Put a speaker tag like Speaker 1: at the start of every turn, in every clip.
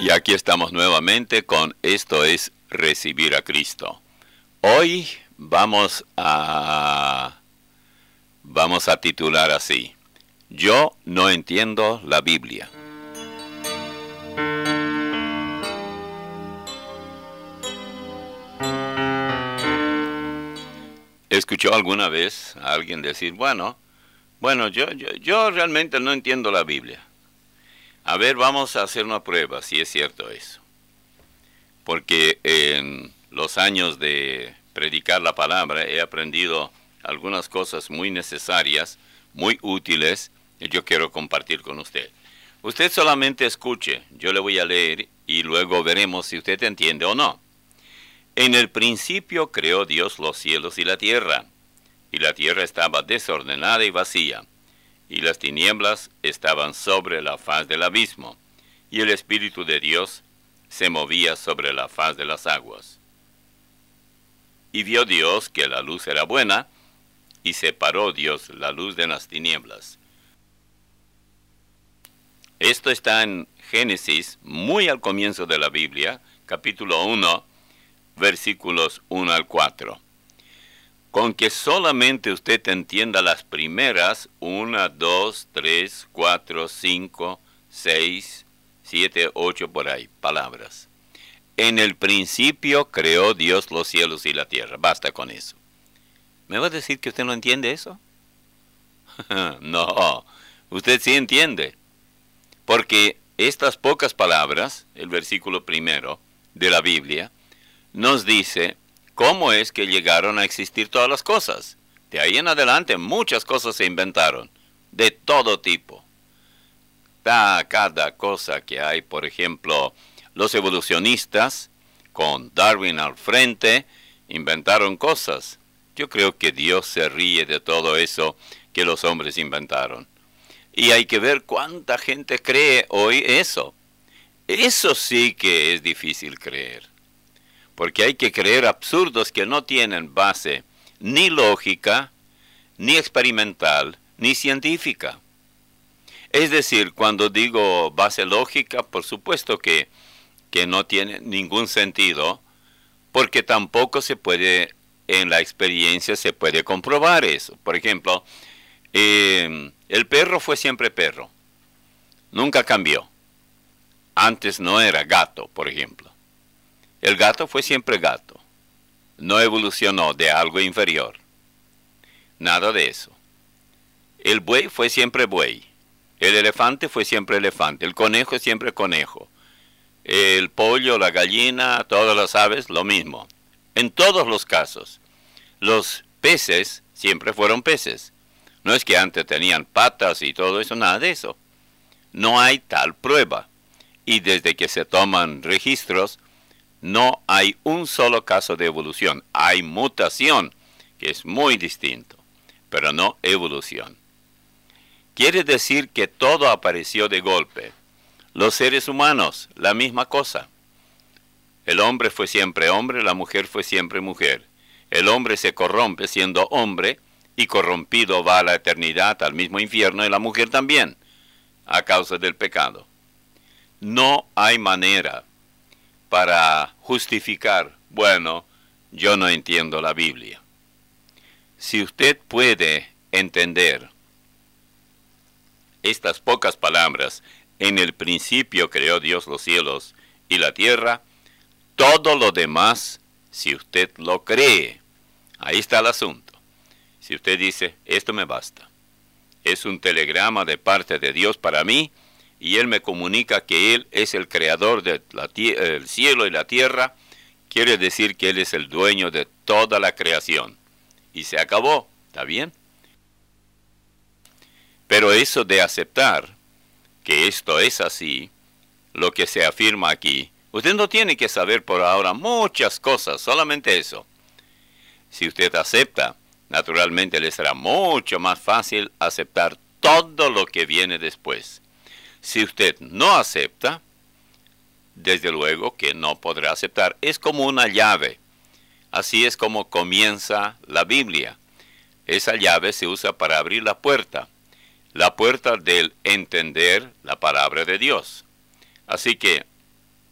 Speaker 1: Y aquí estamos nuevamente con Esto es Recibir a Cristo. Hoy vamos a titular así: Yo no entiendo la Biblia. ¿Escuchó alguna vez a alguien decir, bueno, yo realmente no entiendo la Biblia? A ver, vamos a hacer una prueba, si es cierto eso. Porque en los años de predicar la palabra he aprendido algunas cosas muy necesarias, muy útiles, y yo quiero compartir con usted. Usted solamente escuche, yo le voy a leer y luego veremos si usted entiende o no. En el principio creó Dios los cielos y la tierra estaba desordenada y vacía, y las tinieblas estaban sobre la faz del abismo, y el Espíritu de Dios se movía sobre la faz de las aguas. Y vio Dios que la luz era buena, y separó Dios la luz de las tinieblas. Esto está en Génesis, muy al comienzo de la Biblia, capítulo 1, versículos 1 al 4. Con que solamente usted entienda las primeras 1, 2, 3, 4, 5, 6, 7, 8 por ahí, palabras. En el principio creó Dios los cielos y la tierra. Basta con eso. ¿Me va a decir que usted no entiende eso? No, usted sí entiende. Porque estas pocas palabras, el versículo primero de la Biblia, nos dice cómo es que llegaron a existir todas las cosas. De ahí en adelante muchas cosas se inventaron, de todo tipo. Cada cosa que hay, por ejemplo, los evolucionistas, con Darwin al frente, inventaron cosas. Yo creo que Dios se ríe de todo eso que los hombres inventaron. Y hay que ver cuánta gente cree hoy eso. Eso sí que es difícil creer. Porque hay que creer absurdos que no tienen base ni lógica, ni experimental, ni científica. Es decir, cuando digo base lógica, por supuesto que no tiene ningún sentido, porque tampoco se puede, en la experiencia se puede comprobar eso. Por ejemplo, el perro fue siempre perro, nunca cambió. Antes no era gato, por ejemplo. El gato fue siempre gato. No evolucionó de algo inferior. Nada de eso. El buey fue siempre buey. El elefante fue siempre elefante. El conejo es siempre conejo. El pollo, la gallina, todas las aves, lo mismo. En todos los casos. Los peces siempre fueron peces. No es que antes tenían patas y todo eso, nada de eso. No hay tal prueba. Y desde que se toman registros, no hay un solo caso de evolución. Hay mutación, que es muy distinto, pero no evolución. Quiere decir que todo apareció de golpe. Los seres humanos, la misma cosa. El hombre fue siempre hombre, la mujer fue siempre mujer. El hombre se corrompe siendo hombre y corrompido va a la eternidad, al mismo infierno, y la mujer también, a causa del pecado. No hay manera para justificar, bueno, yo no entiendo la Biblia. Si usted puede entender estas pocas palabras, en el principio creó Dios los cielos y la tierra, todo lo demás, si usted lo cree, ahí está el asunto. Si usted dice, esto me basta, es un telegrama de parte de Dios para mí, y Él me comunica que Él es el creador del cielo y la tierra, quiere decir que Él es el dueño de toda la creación. Y se acabó, ¿está bien? Pero eso de aceptar que esto es así, lo que se afirma aquí, usted no tiene que saber por ahora muchas cosas, solamente eso. Si usted acepta, naturalmente le será mucho más fácil aceptar todo lo que viene después. Si usted no acepta, desde luego que no podrá aceptar. Es como una llave. Así es como comienza la Biblia. Esa llave se usa para abrir la puerta del entender la palabra de Dios. Así que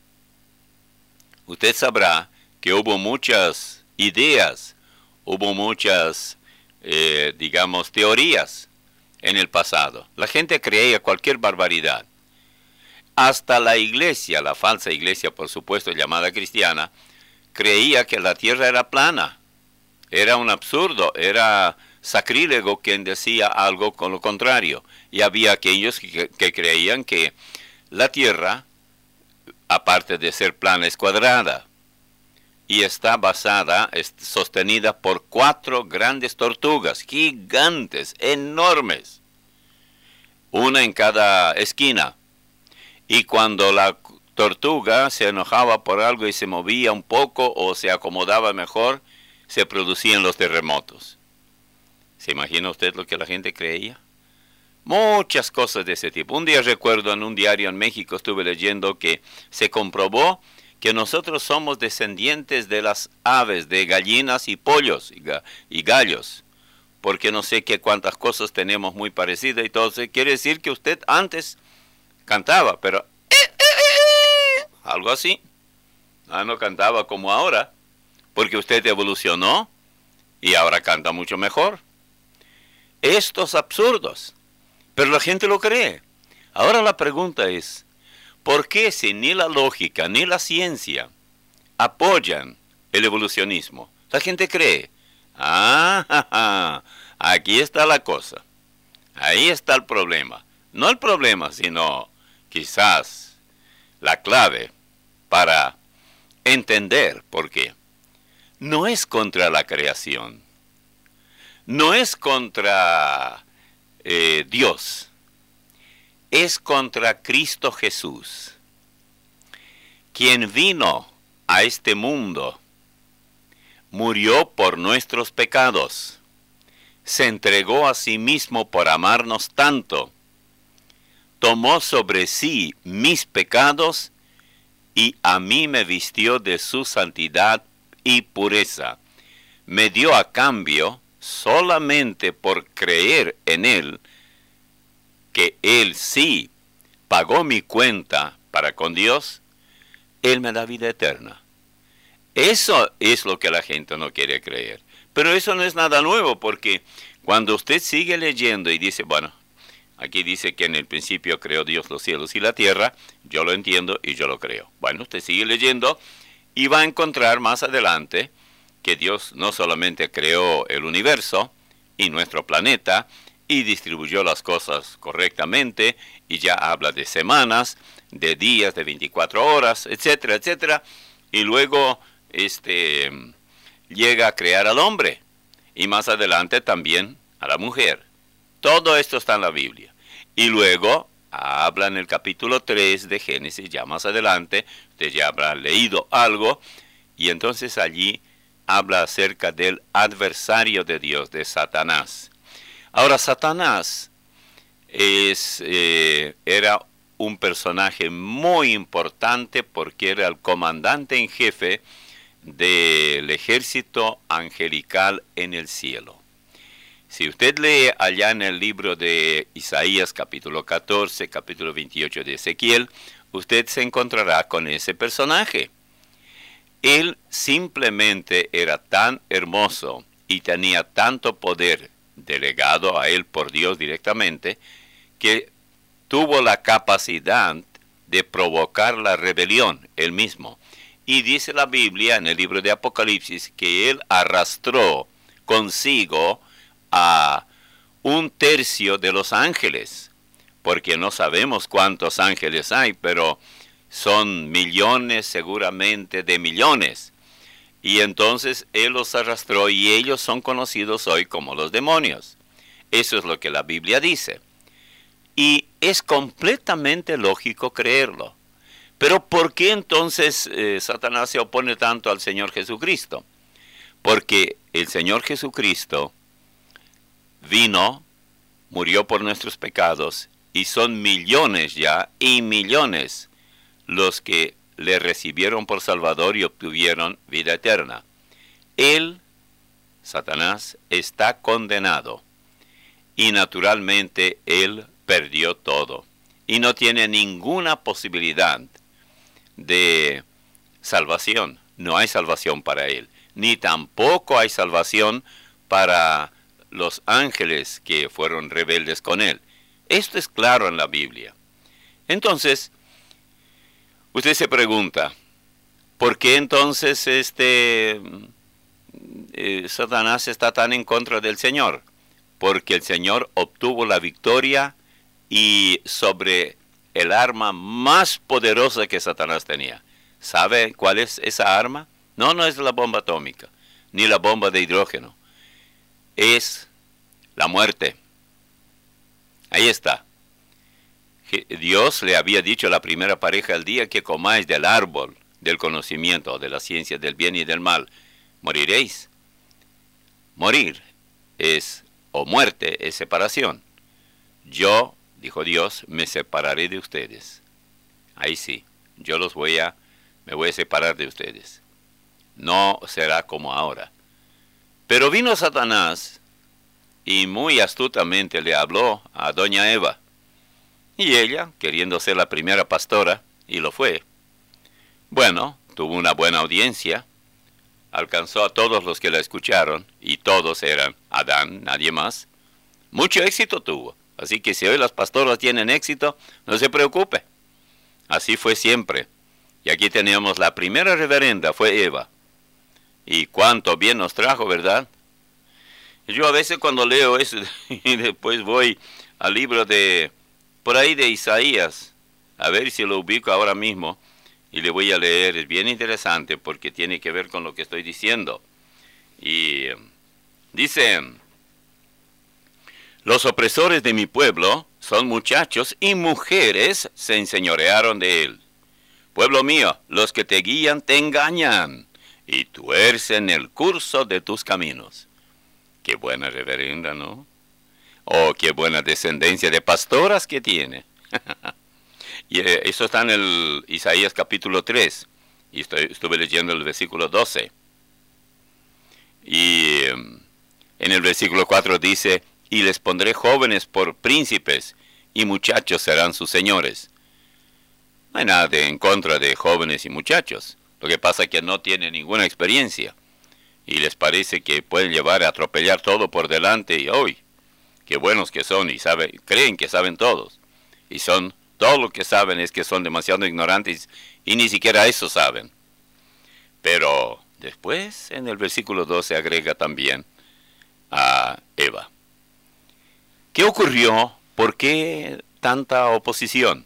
Speaker 1: usted sabrá que hubo muchas ideas, hubo muchas, digamos, teorías en el pasado. La gente creía cualquier barbaridad. Hasta la iglesia, la falsa iglesia, por supuesto, llamada cristiana, creía que la tierra era plana. Era un absurdo, era sacrílego quien decía algo con lo contrario. Y había aquellos que creían que la tierra, aparte de ser plana, es cuadrada. Y está basada, sostenida por 4 grandes tortugas, gigantes, enormes. Una en cada esquina. Y cuando la tortuga se enojaba por algo y se movía un poco o se acomodaba mejor, se producían los terremotos. ¿Se imagina usted lo que la gente creía? Muchas cosas de ese tipo. Un día recuerdo en un diario en México estuve leyendo que se comprobó que nosotros somos descendientes de las aves, de gallinas y pollos y gallos. Porque no sé qué cuántas cosas tenemos muy parecidas y todo. Quiere decir que usted antes cantaba, pero algo así. No cantaba como ahora, porque usted evolucionó y ahora canta mucho mejor. Estos absurdos, pero la gente lo cree. Ahora la pregunta es, ¿por qué si ni la lógica ni la ciencia apoyan el evolucionismo, la gente cree? Aquí está la cosa. Ahí está el problema. No el problema, sino quizás la clave para entender por qué. No es contra la creación. No es contra Dios. Es contra Cristo Jesús, quien vino a este mundo, murió por nuestros pecados, se entregó a sí mismo por amarnos tanto, tomó sobre sí mis pecados y a mí me vistió de su santidad y pureza. Me dio a cambio, solamente por creer en Él, que Él sí pagó mi cuenta para con Dios, Él me da vida eterna. Eso es lo que la gente no quiere creer. Pero eso no es nada nuevo, porque cuando usted sigue leyendo y dice, bueno, aquí dice que en el principio creó Dios los cielos y la tierra, yo lo entiendo y yo lo creo. Bueno, usted sigue leyendo y va a encontrar más adelante que Dios no solamente creó el universo y nuestro planeta y distribuyó las cosas correctamente y ya habla de semanas, de días, de 24 horas, etcétera, etcétera, y luego llega a crear al hombre y más adelante también a la mujer. Todo esto está en la Biblia. Y luego habla en el capítulo 3 de Génesis, ya más adelante, usted ya habrá leído algo, y entonces allí habla acerca del adversario de Dios, de Satanás. Ahora, Satanás era un personaje muy importante porque era el comandante en jefe del ejército angelical en el cielo. Si usted lee allá en el libro de Isaías, capítulo 14, capítulo 28 de Ezequiel, usted se encontrará con ese personaje. Él simplemente era tan hermoso y tenía tanto poder delegado a él por Dios directamente, que tuvo la capacidad de provocar la rebelión él mismo. Y dice la Biblia en el libro de Apocalipsis que él arrastró consigo a 1/3 de los ángeles, porque no sabemos cuántos ángeles hay, pero son millones seguramente de millones. Y entonces él los arrastró y ellos son conocidos hoy como los demonios. Eso es lo que la Biblia dice. Y es completamente lógico creerlo. Pero ¿por qué entonces Satanás se opone tanto al Señor Jesucristo? Porque el Señor Jesucristo vino, murió por nuestros pecados, y son millones ya, y millones, los que le recibieron por Salvador y obtuvieron vida eterna. Él, Satanás, está condenado, y naturalmente él perdió todo, y no tiene ninguna posibilidad de salvación. No hay salvación para él, ni tampoco hay salvación para los ángeles que fueron rebeldes con él. Esto es claro en la Biblia. Entonces, usted se pregunta, ¿por qué entonces Satanás está tan en contra del Señor? Porque el Señor obtuvo la victoria y sobre el arma más poderosa que Satanás tenía. ¿Sabe cuál es esa arma? No es la bomba atómica, ni la bomba de hidrógeno. Es la muerte. Ahí está. Dios le había dicho a la primera pareja: el día que comáis del árbol del conocimiento, de la ciencia del bien y del mal, moriréis. Morir es, o muerte es separación. Yo, dijo Dios, me separaré de ustedes. Ahí sí, yo me voy a separar de ustedes. No será como ahora. Pero vino Satanás y muy astutamente le habló a doña Eva. Y ella, queriendo ser la primera pastora, y lo fue. Bueno, tuvo una buena audiencia, alcanzó a todos los que la escucharon, y todos eran Adán, nadie más. Mucho éxito tuvo, así que si hoy las pastoras tienen éxito, no se preocupe. Así fue siempre. Y aquí teníamos la primera reverenda, fue Eva. Y cuánto bien nos trajo, ¿verdad? Yo a veces cuando leo eso, y después voy al libro por ahí de Isaías, a ver si lo ubico ahora mismo, y le voy a leer. Es bien interesante porque tiene que ver con lo que estoy diciendo. Y dice: los opresores de mi pueblo son muchachos y mujeres se enseñorearon de él. Pueblo mío, los que te guían te engañan y tuercen el curso de tus caminos. Qué buena reverenda, ¿no? Oh, qué buena descendencia de pastoras que tiene. Y eso está en el Isaías capítulo 3. Y estuve leyendo el versículo 12. Y en el versículo 4 dice: y les pondré jóvenes por príncipes, y muchachos serán sus señores. No hay nada en contra de jóvenes y muchachos. Lo que pasa es que no tienen ninguna experiencia. Y les parece que pueden llevar a atropellar todo por delante y hoy. Qué buenos que son y creen que saben todos. Y todo lo que saben es que son demasiado ignorantes y ni siquiera eso saben. Pero después en el versículo 12 agrega también a Eva. ¿Qué ocurrió? ¿Por qué tanta oposición?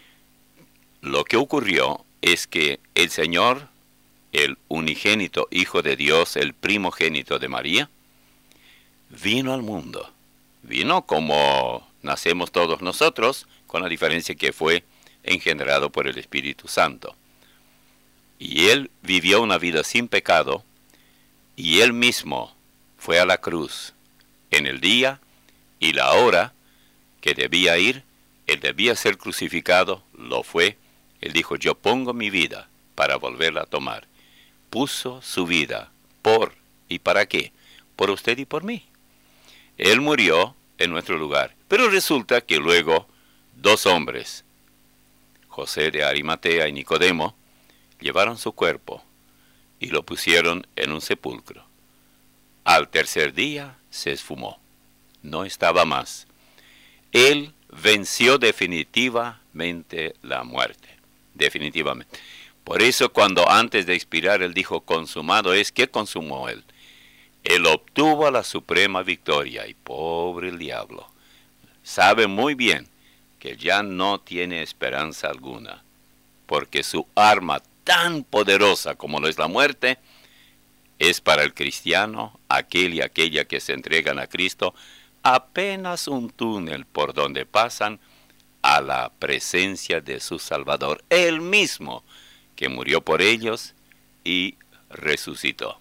Speaker 1: Lo que ocurrió es que el Señor, el unigénito Hijo de Dios, el primogénito de María, vino al mundo. Vino como nacemos todos nosotros, con la diferencia que fue engendrado por el Espíritu Santo. Y Él vivió una vida sin pecado, y Él mismo fue a la cruz en el día y la hora que debía ir. Él debía ser crucificado, lo fue. Él dijo: yo pongo mi vida para volverla a tomar. Puso su vida por, ¿y para qué? Por usted y por mí. Él murió en nuestro lugar. Pero resulta que luego 2 hombres, José de Arimatea y Nicodemo, llevaron su cuerpo y lo pusieron en un sepulcro. Al tercer día se esfumó. No estaba más. Él venció definitivamente la muerte. Definitivamente. Por eso cuando antes de expirar Él dijo: consumado es, ¿qué consumó Él? Él obtuvo la suprema victoria. Y pobre el diablo, sabe muy bien que ya no tiene esperanza alguna, porque su arma tan poderosa como lo es la muerte, es para el cristiano, aquel y aquella que se entregan a Cristo, apenas un túnel por donde pasan a la presencia de su Salvador, Él mismo, que murió por ellos y resucitó.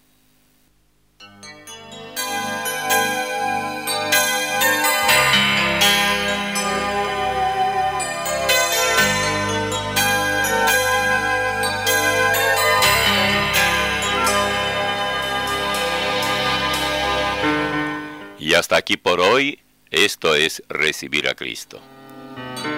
Speaker 1: Y hasta aquí por hoy. Esto es Recibir a Cristo.